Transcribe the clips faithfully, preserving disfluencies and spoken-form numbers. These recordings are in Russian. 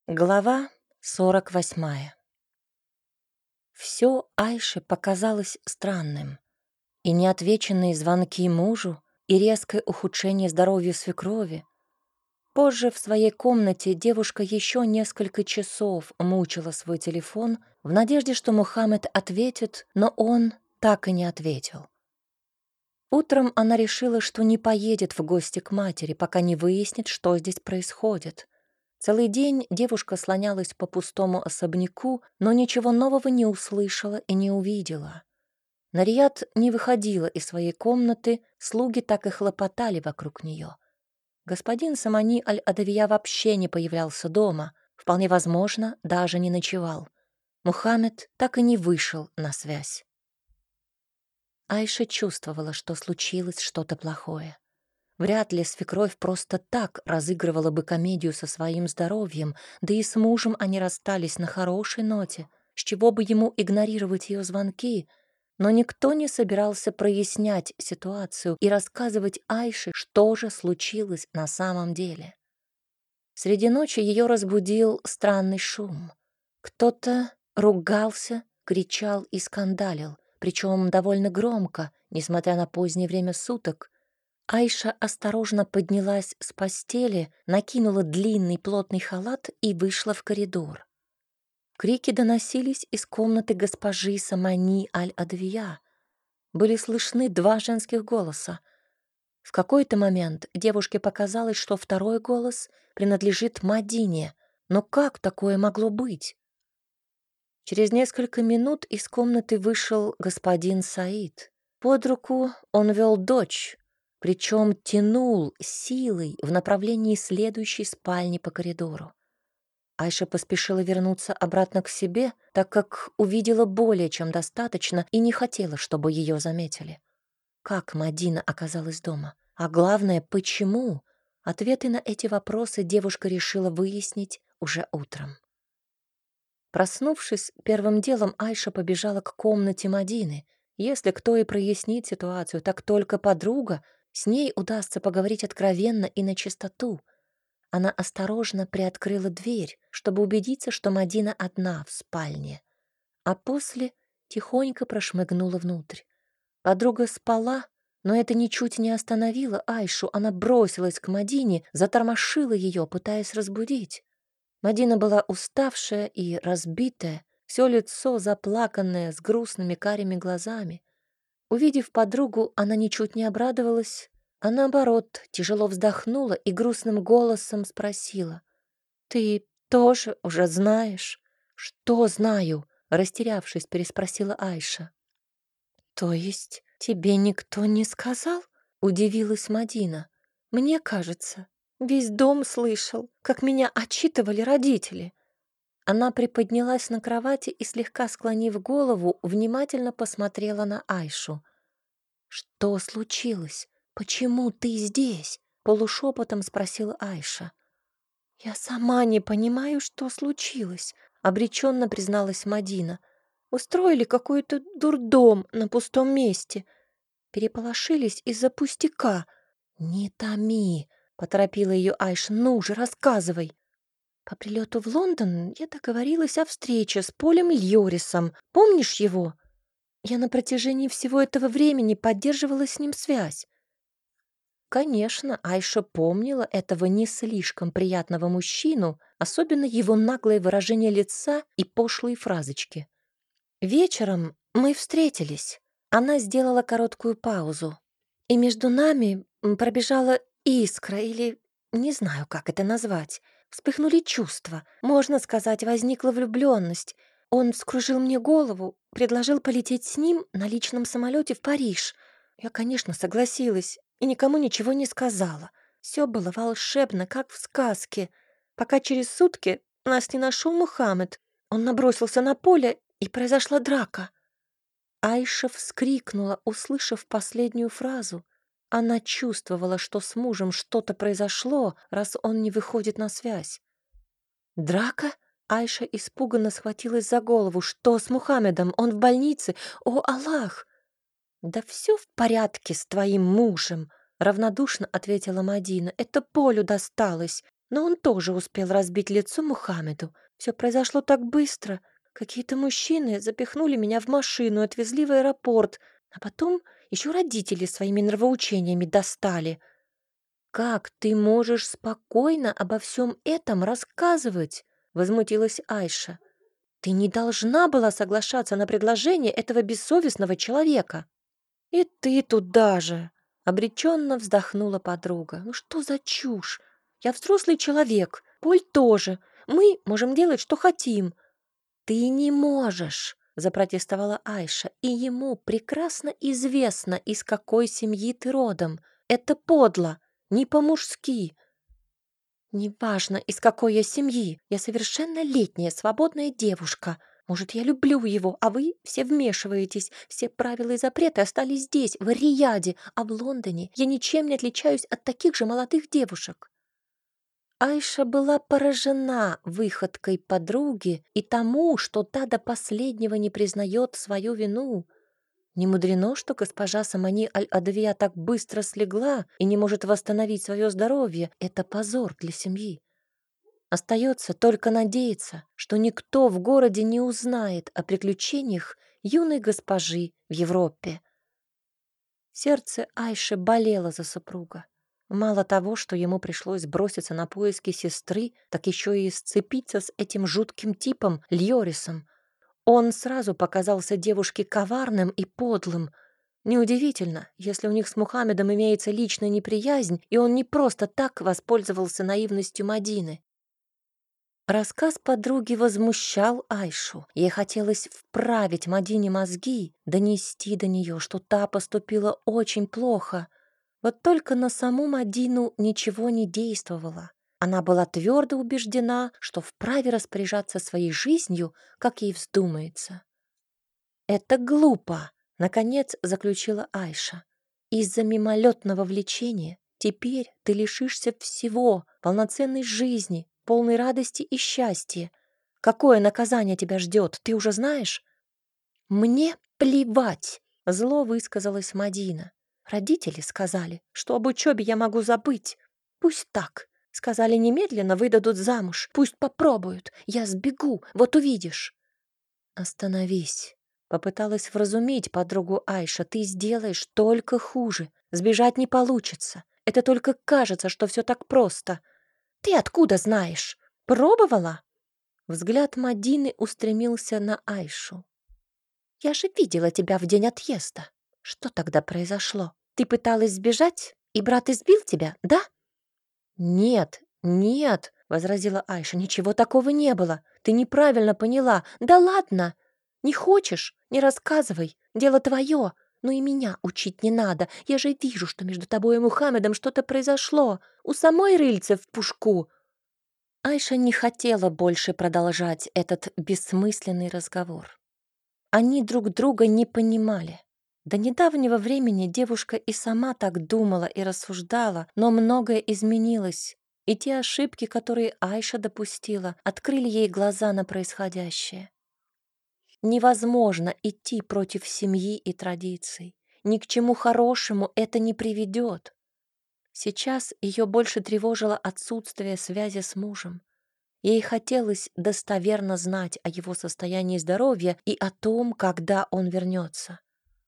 Глава сорок восьмая. Все Айше показалось странным. И неотвеченные звонки мужу, и резкое ухудшение здоровья свекрови. Позже в своей комнате девушка еще несколько часов мучила свой телефон в надежде, что Мухаммед ответит, но он так и не ответил. Утром она решила, что не поедет в гости к матери, пока не выяснит, что здесь происходит. Целый день девушка слонялась по пустому особняку, но ничего нового не услышала и не увидела. Нарият не выходила из своей комнаты, слуги так и хлопотали вокруг нее. Господин Самани Аль-Адавия вообще не появлялся дома, вполне возможно, даже не ночевал. Мухаммед так и не вышел на связь. Айша чувствовала, что случилось что-то плохое. Вряд ли свекровь просто так разыгрывала бы комедию со своим здоровьем, да и с мужем они расстались на хорошей ноте, с чего бы ему игнорировать ее звонки, но никто не собирался прояснять ситуацию и рассказывать Айше, что же случилось на самом деле. Среди ночи ее разбудил странный шум. Кто-то ругался, кричал и скандалил, причем довольно громко, несмотря на позднее время суток. Айша осторожно поднялась с постели, накинула длинный плотный халат и вышла в коридор. Крики доносились из комнаты госпожи Самани Аль-Адвия. Были слышны два женских голоса. В какой-то момент девушке показалось, что второй голос принадлежит Мадине. Но как такое могло быть? Через несколько минут из комнаты вышел господин Саид. Под руку он вел дочь, причем тянул силой в направлении следующей спальни по коридору. Айша поспешила вернуться обратно к себе, так как увидела более чем достаточно и не хотела, чтобы ее заметили. Как Мадина оказалась дома? А главное, почему? Ответы на эти вопросы девушка решила выяснить уже утром. Проснувшись, первым делом Айша побежала к комнате Мадины. Если кто и прояснит ситуацию, так только подруга. С ней удастся поговорить откровенно и на чистоту. Она осторожно приоткрыла дверь, чтобы убедиться, что Мадина одна в спальне, а после тихонько прошмыгнула внутрь. Подруга спала, но это ничуть не остановило Айшу. Она бросилась к Мадине, затормошила ее, пытаясь разбудить. Мадина была уставшая и разбитая, все лицо заплаканное, с грустными карими глазами. Увидев подругу, она ничуть не обрадовалась, а наоборот, тяжело вздохнула и грустным голосом спросила: «Ты тоже уже знаешь?» «Что знаю?» — растерявшись, переспросила Айша. «То есть тебе никто не сказал?» — удивилась Мадина. «Мне кажется, весь дом слышал, как меня отчитывали родители». Она приподнялась на кровати и, слегка склонив голову, внимательно посмотрела на Айшу. «Что случилось? Почему ты здесь?» — полушепотом спросила Айша. «Я сама не понимаю, что случилось», — обреченно призналась Мадина. «Устроили какой-то дурдом на пустом месте. Переполошились из-за пустяка». «Не томи», — поторопила ее Айша. «Ну же, рассказывай». «По прилету в Лондон я договорилась о встрече с Полем Льорисом. Помнишь его? Я на протяжении всего этого времени поддерживала с ним связь». Конечно, Айша помнила этого не слишком приятного мужчину, особенно его наглое выражение лица и пошлые фразочки. Вечером мы встретились. Она сделала короткую паузу. И между нами пробежала искра, или не знаю, как это назвать. Вспыхнули чувства. Можно сказать, возникла влюбленность. Он вскружил мне голову, предложил полететь с ним на личном самолете в Париж. Я, конечно, согласилась и никому ничего не сказала. Все было волшебно, как в сказке. Пока через сутки нас не нашел Мухаммед. Он набросился на поле, и произошла драка. Айша вскрикнула, услышав последнюю фразу. Она чувствовала, что с мужем что-то произошло, раз он не выходит на связь. «Драка?» Айша испуганно схватилась за голову. «Что с Мухаммедом? Он в больнице? О, Аллах!» «Да все в порядке с твоим мужем», — равнодушно ответила Мадина. «Это Полю досталось. Но он тоже успел разбить лицо Мухаммеду. Все произошло так быстро. Какие-то мужчины запихнули меня в машину и отвезли в аэропорт, а потом еще родители своими нравоучениями достали. «Как ты можешь спокойно обо всем этом рассказывать?» — возмутилась Айша. «Ты не должна была соглашаться на предложение этого бессовестного человека». «И ты туда же!» — обреченно вздохнула подруга. «Ну что за чушь? Я взрослый человек, Поль тоже. Мы можем делать, что хотим». «Ты не можешь!» — запротестовала Айша. «И ему прекрасно известно, из какой семьи ты родом. Это подло, не по-мужски». «Неважно, из какой я семьи. Я совершеннолетняя, свободная девушка. Может, я люблю его, а вы все вмешиваетесь. Все правила и запреты остались здесь, в Рияде, а в Лондоне я ничем не отличаюсь от таких же молодых девушек». Айша была поражена выходкой подруги и тому, что та до последнего не признает свою вину. Не мудрено, что госпожа Самани Аль-Адавия так быстро слегла и не может восстановить свое здоровье. Это позор для семьи. Остается только надеяться, что никто в городе не узнает о приключениях юной госпожи в Европе. Сердце Айши болело за супруга. Мало того, что ему пришлось броситься на поиски сестры, так еще и сцепиться с этим жутким типом Льорисом. Он сразу показался девушке коварным и подлым. Неудивительно, если у них с Мухаммедом имеется личная неприязнь, и он не просто так воспользовался наивностью Мадины. Рассказ подруги возмущал Айшу. Ей хотелось вправить Мадине мозги, донести до нее, что та поступила очень плохо. Вот только на саму Мадину ничего не действовало. Она была твердо убеждена, что вправе распоряжаться своей жизнью, как ей вздумается. «Это глупо», — наконец заключила Айша. «Из-за мимолетного влечения теперь ты лишишься всего, полноценной жизни, полной радости и счастья. Какое наказание тебя ждет, ты уже знаешь?» «Мне плевать», — зло высказалась Мадина. «Родители сказали, что об учебе я могу забыть. Пусть так. Сказали, немедленно выдадут замуж. Пусть попробуют. Я сбегу, вот увидишь». «Остановись», — попыталась вразумить подругу Айша. «Ты сделаешь только хуже. Сбежать не получится. Это только кажется, что все так просто. Ты откуда знаешь? Пробовала?» Взгляд Мадины устремился на Айшу. «Я же видела тебя в день отъезда. Что тогда произошло? Ты пыталась сбежать, и брат избил тебя, да?» «Нет, нет», — возразила Айша, — «ничего такого не было. Ты неправильно поняла. Да ладно! Не хочешь? Не рассказывай. Дело твое. Но и меня учить не надо. Я же вижу, что между тобой и Мухаммедом что-то произошло. У самой рыльце в пушку». Айша не хотела больше продолжать этот бессмысленный разговор. Они друг друга не понимали. До недавнего времени девушка и сама так думала и рассуждала, но многое изменилось, и те ошибки, которые Айша допустила, открыли ей глаза на происходящее. Невозможно идти против семьи и традиций. Ни к чему хорошему это не приведет. Сейчас ее больше тревожило отсутствие связи с мужем. Ей хотелось достоверно знать о его состоянии здоровья и о том, когда он вернется.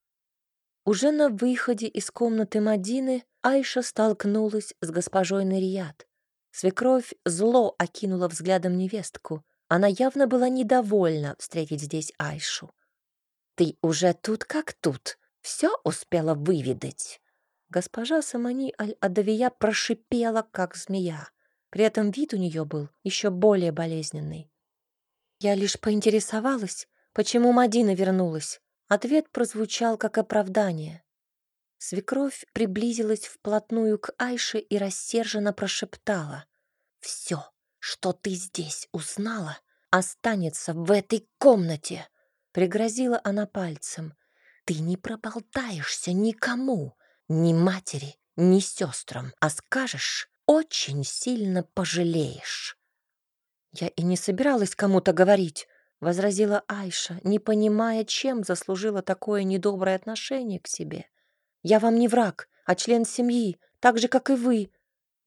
Уже на выходе из комнаты Мадины Айша столкнулась с госпожой Нарияд. Свекровь зло окинула взглядом невестку. Она явно была недовольна встретить здесь Айшу. «Ты уже тут как тут, все успела выведать». Госпожа Самани Аль-Адавия прошипела, как змея. При этом вид у нее был еще более болезненный. «Я лишь поинтересовалась, почему Мадина вернулась». Ответ прозвучал как оправдание. Свекровь приблизилась вплотную к Айше и рассерженно прошептала: «Все, что ты здесь узнала, останется в этой комнате», — пригрозила она пальцем. «Ты не проболтаешься никому, ни матери, ни сестрам, а скажешь, очень сильно пожалеешь». «Я и не собиралась кому-то говорить», — возразила Айша, не понимая, чем заслужила такое недоброе отношение к себе. «Я вам не враг, а член семьи, так же, как и вы.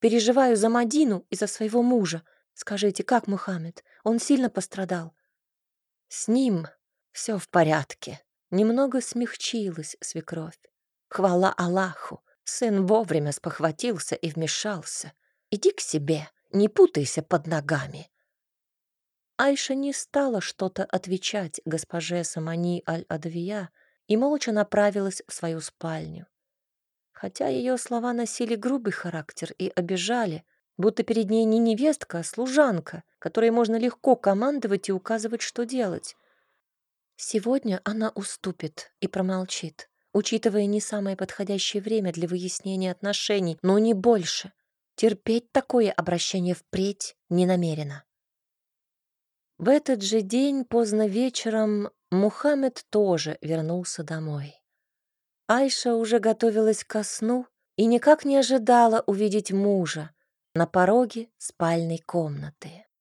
Переживаю за Мадину и за своего мужа. Скажите, как Мухаммед? Он сильно пострадал?» «С ним все в порядке». Немного смягчилась свекровь. «Хвала Аллаху! Сын вовремя спохватился и вмешался. Иди к себе, не путайся под ногами». Айша не стала что-то отвечать госпоже Самани Аль-Адвия и молча направилась в свою спальню. Хотя ее слова носили грубый характер и обижали, будто перед ней не невестка, а служанка, которой можно легко командовать и указывать, что делать. Сегодня она уступит и промолчит, учитывая не самое подходящее время для выяснения отношений, но не больше. Терпеть такое обращение впредь не намерена. В этот же день поздно вечером Мухаммед тоже вернулся домой. Айша уже готовилась ко сну и никак не ожидала увидеть мужа на пороге спальной комнаты.